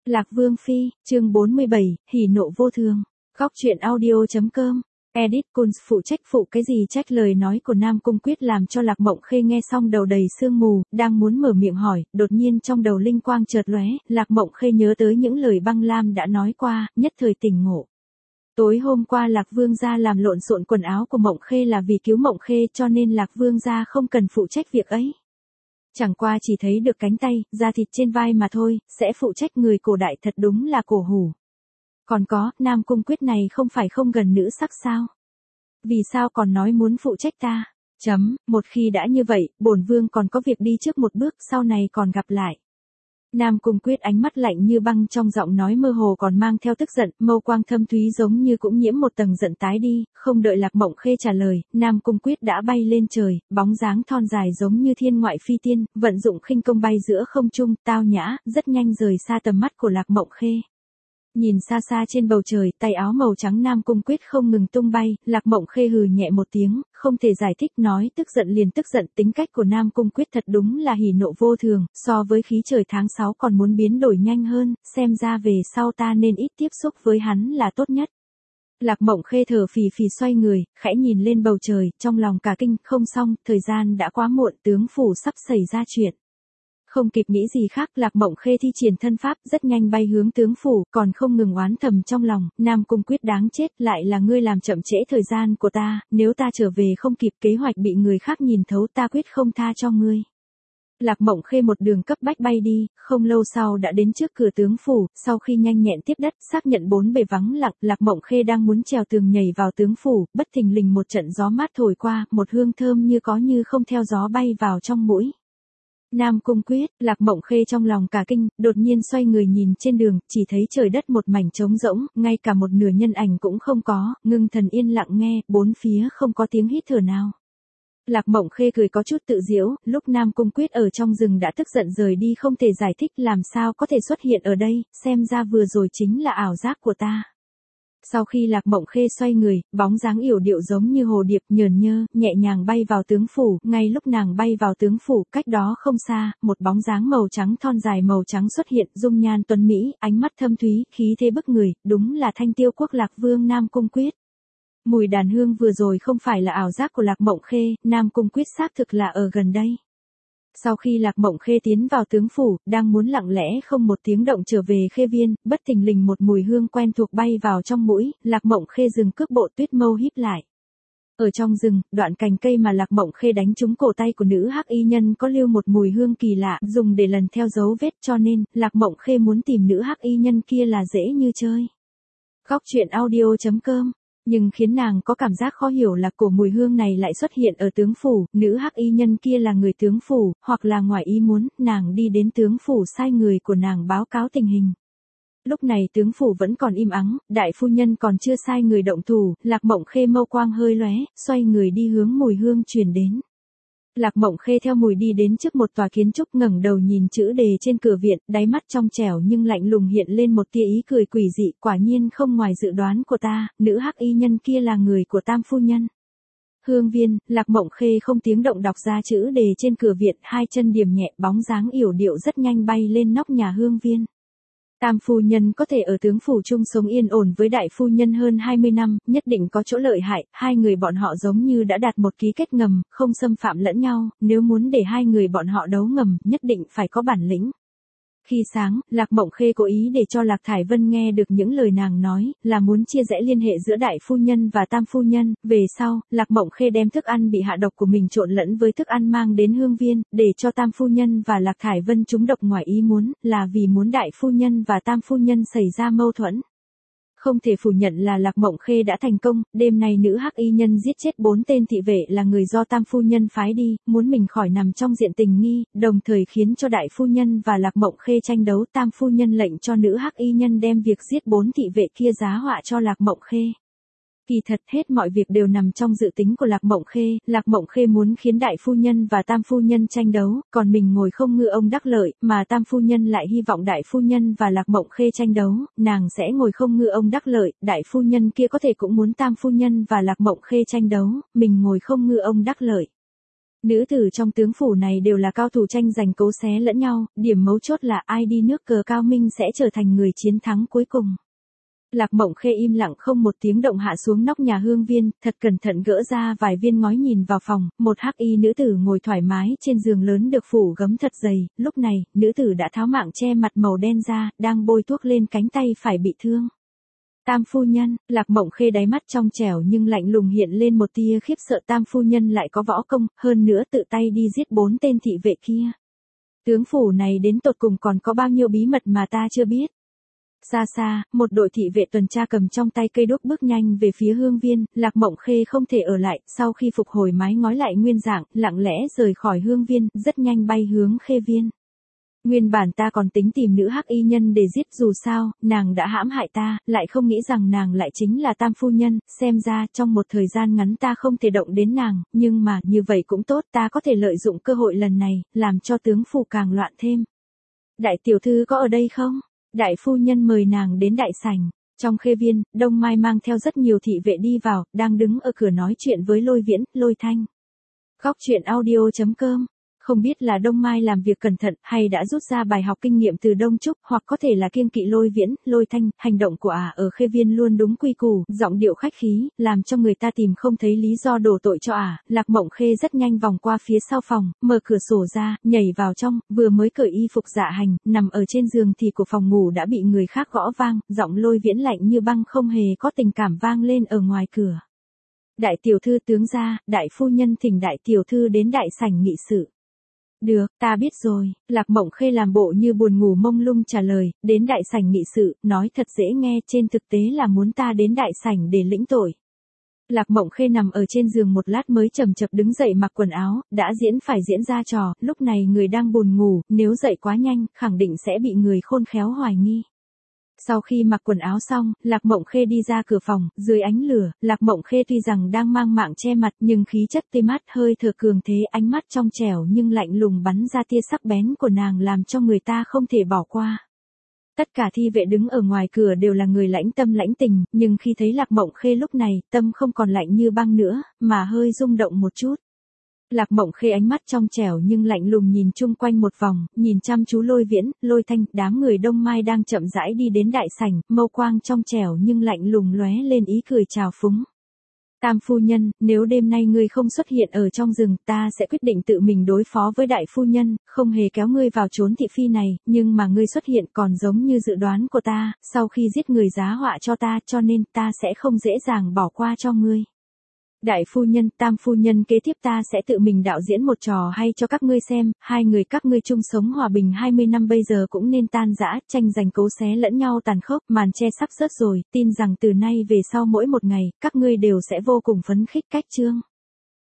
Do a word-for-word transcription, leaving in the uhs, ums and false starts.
Lạc Vương Phi, chương bốn mươi bảy, hỉ nộ vô thường. Góc truyện audio.com. Edit Kunz phụ trách phụ cái gì trách lời nói của Nam Cung Quyết làm cho Lạc Mộng Khê nghe xong đầu đầy sương mù, đang muốn mở miệng hỏi, đột nhiên trong đầu linh quang chợt lóe, Lạc Mộng Khê nhớ tới những lời Băng Lam đã nói qua, nhất thời tỉnh ngộ. Tối hôm qua Lạc Vương gia làm lộn xộn quần áo của Mộng Khê là vì cứu Mộng Khê cho nên Lạc Vương gia không cần phụ trách việc ấy. Chẳng qua chỉ thấy được cánh tay, da thịt trên vai mà thôi, sẽ phụ trách người cổ đại thật đúng là cổ hủ. Còn có, Nam Cung Quyết này không phải không gần nữ sắc sao? Vì sao còn nói muốn phụ trách ta? Chấm, một khi đã như vậy, bổn vương còn có việc đi trước một bước, sau này còn gặp lại. Nam Cung Quyết ánh mắt lạnh như băng trong giọng nói mơ hồ còn mang theo tức giận, mâu quang thâm thúy giống như cũng nhiễm một tầng giận tái đi, không đợi Lạc Mộng Khê trả lời, Nam Cung Quyết đã bay lên trời, bóng dáng thon dài giống như thiên ngoại phi tiên, vận dụng khinh công bay giữa không trung, tao nhã, rất nhanh rời xa tầm mắt của Lạc Mộng Khê. Nhìn xa xa trên bầu trời, tay áo màu trắng Nam Cung Quyết không ngừng tung bay, Lạc Mộng Khê hừ nhẹ một tiếng, không thể giải thích nói tức giận liền tức giận, tính cách của Nam Cung Quyết thật đúng là hỉ nộ vô thường, so với khí trời tháng sáu còn muốn biến đổi nhanh hơn, xem ra về sau ta nên ít tiếp xúc với hắn là tốt nhất. Lạc Mộng Khê thở phì phì xoay người, khẽ nhìn lên bầu trời, trong lòng cả kinh, không xong, thời gian đã quá muộn, tướng phủ sắp xảy ra chuyện. Không kịp nghĩ gì khác, Lạc Mộng Khê thi triển thân pháp, rất nhanh bay hướng tướng phủ, còn không ngừng oán thầm trong lòng, Nam Cung Quyết đáng chết, lại là ngươi làm chậm trễ thời gian của ta, nếu ta trở về không kịp kế hoạch bị người khác nhìn thấu ta quyết không tha cho ngươi. Lạc Mộng Khê một đường cấp bách bay đi, không lâu sau đã đến trước cửa tướng phủ, sau khi nhanh nhẹn tiếp đất, xác nhận bốn bề vắng lặng, Lạc Mộng Khê đang muốn trèo tường nhảy vào tướng phủ, bất thình lình một trận gió mát thổi qua, một hương thơm như có như không theo gió bay vào trong mũi. Nam Cung Quyết, Lạc Mộng Khê trong lòng cả kinh, đột nhiên xoay người nhìn trên đường, chỉ thấy trời đất một mảnh trống rỗng, ngay cả một nửa nhân ảnh cũng không có, ngưng thần yên lặng nghe, bốn phía không có tiếng hít thở nào. Lạc Mộng Khê cười có chút tự giễu, lúc Nam Cung Quyết ở trong rừng đã tức giận rời đi không thể giải thích làm sao có thể xuất hiện ở đây, xem ra vừa rồi chính là ảo giác của ta. Sau khi Lạc Mộng Khê xoay người, bóng dáng yểu điệu giống như hồ điệp nhờn nhơ, nhẹ nhàng bay vào tướng phủ, ngay lúc nàng bay vào tướng phủ, cách đó không xa, một bóng dáng màu trắng thon dài màu trắng xuất hiện, dung nhan tuấn mỹ, ánh mắt thâm thúy, khí thế bức người, đúng là Thanh Tiêu Quốc Lạc Vương Nam Cung Quyết. Mùi đàn hương vừa rồi không phải là ảo giác của Lạc Mộng Khê, Nam Cung Quyết xác thực là ở gần đây. Sau khi Lạc Mộng Khê tiến vào tướng phủ, đang muốn lặng lẽ không một tiếng động trở về Khê Viên, bất thình lình một mùi hương quen thuộc bay vào trong mũi, Lạc Mộng Khê dừng cước bộ, tuyết mâu híp lại. Ở trong rừng, đoạn cành cây mà Lạc Mộng Khê đánh trúng cổ tay của nữ hắc y nhân có lưu một mùi hương kỳ lạ, dùng để lần theo dấu vết, cho nên Lạc Mộng Khê muốn tìm nữ hắc y nhân kia là dễ như chơi. Góc truyện audio.com. Nhưng khiến nàng có cảm giác khó hiểu là cổ mùi hương này lại xuất hiện ở tướng phủ, nữ hắc y nhân kia là người tướng phủ, hoặc là ngoài ý muốn, nàng đi đến tướng phủ sai người của nàng báo cáo tình hình. Lúc này tướng phủ vẫn còn im ắng, đại phu nhân còn chưa sai người động thủ, Lạc Mộng Khê mâu quang hơi lóe, xoay người đi hướng mùi hương truyền đến. Lạc Mộng Khê theo mùi đi đến trước một tòa kiến trúc, ngẩng đầu nhìn chữ đề trên cửa viện, đáy mắt trong trẻo nhưng lạnh lùng hiện lên một tia ý cười quỷ dị, quả nhiên không ngoài dự đoán của ta, nữ hắc y nhân kia là người của Tam phu nhân. Hương viên, Lạc Mộng Khê không tiếng động đọc ra chữ đề trên cửa viện, hai chân điểm nhẹ, bóng dáng yểu điệu rất nhanh bay lên nóc nhà hương viên. Tam phu nhân có thể ở tướng phủ chung sống yên ổn với đại phu nhân hơn hai mươi năm, nhất định có chỗ lợi hại, hai người bọn họ giống như đã đạt một ký kết ngầm, không xâm phạm lẫn nhau, nếu muốn để hai người bọn họ đấu ngầm, nhất định phải có bản lĩnh. Khi sáng, Lạc Mộng Khê cố ý để cho Lạc Thải Vân nghe được những lời nàng nói, là muốn chia rẽ liên hệ giữa đại phu nhân và tam phu nhân, về sau, Lạc Mộng Khê đem thức ăn bị hạ độc của mình trộn lẫn với thức ăn mang đến hương viên, để cho tam phu nhân và Lạc Thải Vân trúng độc ngoài ý muốn, là vì muốn đại phu nhân và tam phu nhân xảy ra mâu thuẫn. Không thể phủ nhận là Lạc Mộng Khê đã thành công, đêm nay nữ hắc y nhân giết chết bốn tên thị vệ là người do tam phu nhân phái đi, muốn mình khỏi nằm trong diện tình nghi, đồng thời khiến cho đại phu nhân và Lạc Mộng Khê tranh đấu, tam phu nhân lệnh cho nữ hắc y nhân đem việc giết bốn thị vệ kia giá họa cho Lạc Mộng Khê. Kỳ thật hết mọi việc đều nằm trong dự tính của Lạc Mộng Khê, Lạc Mộng Khê muốn khiến đại phu nhân và tam phu nhân tranh đấu, còn mình ngồi không ngư ông đắc lợi, mà tam phu nhân lại hy vọng đại phu nhân và Lạc Mộng Khê tranh đấu, nàng sẽ ngồi không ngư ông đắc lợi, đại phu nhân kia có thể cũng muốn tam phu nhân và Lạc Mộng Khê tranh đấu, mình ngồi không ngư ông đắc lợi. Nữ tử trong tướng phủ này đều là cao thủ tranh giành cấu xé lẫn nhau, điểm mấu chốt là ai đi nước cờ cao minh sẽ trở thành người chiến thắng cuối cùng. Lạc Mộng Khê im lặng không một tiếng động hạ xuống nóc nhà Hương Viên, thật cẩn thận gỡ ra vài viên ngói nhìn vào phòng, một hắc y nữ tử ngồi thoải mái trên giường lớn được phủ gấm thật dày, lúc này, nữ tử đã tháo mạng che mặt màu đen ra, đang bôi thuốc lên cánh tay phải bị thương. Tam phu nhân, Lạc Mộng Khê đáy mắt trong trẻo nhưng lạnh lùng hiện lên một tia khiếp sợ. Tam phu nhân lại có võ công, hơn nữa tự tay đi giết bốn tên thị vệ kia. Tướng phủ này đến tột cùng còn có bao nhiêu bí mật mà ta chưa biết. Xa xa, một đội thị vệ tuần tra cầm trong tay cây đuốc bước nhanh về phía Hương Viên, Lạc Mộng Khê không thể ở lại, sau khi phục hồi mái ngói lại nguyên dạng, lặng lẽ rời khỏi Hương Viên, rất nhanh bay hướng Khê Viên. Nguyên bản ta còn tính tìm nữ hắc y nhân để giết, dù sao, nàng đã hãm hại ta, lại không nghĩ rằng nàng lại chính là Tam phu nhân, xem ra trong một thời gian ngắn ta không thể động đến nàng, nhưng mà như vậy cũng tốt, ta có thể lợi dụng cơ hội lần này, làm cho tướng phủ càng loạn thêm. Đại tiểu thư có ở đây không? Đại phu nhân mời nàng đến đại sảnh. Trong Khê Viên, Đông Mai mang theo rất nhiều thị vệ đi vào, đang đứng ở cửa nói chuyện với Lôi Viễn, Lôi Thanh. Góc truyện audio chấm com. Không biết là Đông Mai làm việc cẩn thận hay đã rút ra bài học kinh nghiệm từ Đông Trúc, hoặc có thể là kiêng kỵ Lôi Viễn, Lôi Thanh, hành động của ả ở Khê Viên luôn đúng quy củ, giọng điệu khách khí, làm cho người ta tìm không thấy lý do đổ tội cho ả. Lạc Mộng Khê rất nhanh vòng qua phía sau phòng, mở cửa sổ ra, nhảy vào trong, vừa mới cởi y phục dạ hành, nằm ở trên giường thì của phòng ngủ đã bị người khác gõ vang, giọng Lôi Viễn lạnh như băng không hề có tình cảm vang lên ở ngoài cửa. Đại tiểu thư tướng gia, đại phu nhân thỉnh đại tiểu thư đến đại sảnh nghị sự. Được, ta biết rồi, Lạc Mộng Khê làm bộ như buồn ngủ mông lung trả lời, đến đại sảnh nghị sự, nói thật dễ nghe, trên thực tế là muốn ta đến đại sảnh để lĩnh tội. Lạc Mộng Khê nằm ở trên giường một lát mới chậm chậm đứng dậy mặc quần áo, đã diễn phải diễn ra trò, lúc này người đang buồn ngủ, nếu dậy quá nhanh, khẳng định sẽ bị người khôn khéo hoài nghi. Sau khi mặc quần áo xong, Lạc Mộng Khê đi ra cửa phòng, dưới ánh lửa, Lạc Mộng Khê tuy rằng đang mang mạng che mặt nhưng khí chất tươi mát hơi thở cường thế, ánh mắt trong trẻo nhưng lạnh lùng bắn ra tia sắc bén của nàng làm cho người ta không thể bỏ qua. Tất cả thi vệ đứng ở ngoài cửa đều là người lãnh tâm lãnh tình, nhưng khi thấy Lạc Mộng Khê lúc này, tâm không còn lạnh như băng nữa, mà hơi rung động một chút. Lạc Mộng Khê ánh mắt trong trẻo nhưng lạnh lùng nhìn chung quanh một vòng, nhìn chăm chú Lôi Viễn, Lôi Thanh, đám người Đông Mai đang chậm rãi đi đến đại sảnh, mâu quang trong trẻo nhưng lạnh lùng lóe lên ý cười trào phúng. Tam phu nhân, nếu đêm nay ngươi không xuất hiện ở trong rừng, ta sẽ quyết định tự mình đối phó với đại phu nhân, không hề kéo ngươi vào chốn thị phi này, nhưng mà ngươi xuất hiện còn giống như dự đoán của ta, sau khi giết người giá họa cho ta, cho nên ta sẽ không dễ dàng bỏ qua cho ngươi. Đại phu nhân, tam phu nhân kế tiếp ta sẽ tự mình đạo diễn một trò hay cho các ngươi xem, hai người các ngươi chung sống hòa bình hai mươi năm bây giờ cũng nên tan rã, tranh giành cấu xé lẫn nhau tàn khốc, màn che sắp rớt rồi, tin rằng từ nay về sau mỗi một ngày, các ngươi đều sẽ vô cùng phấn khích cách chương.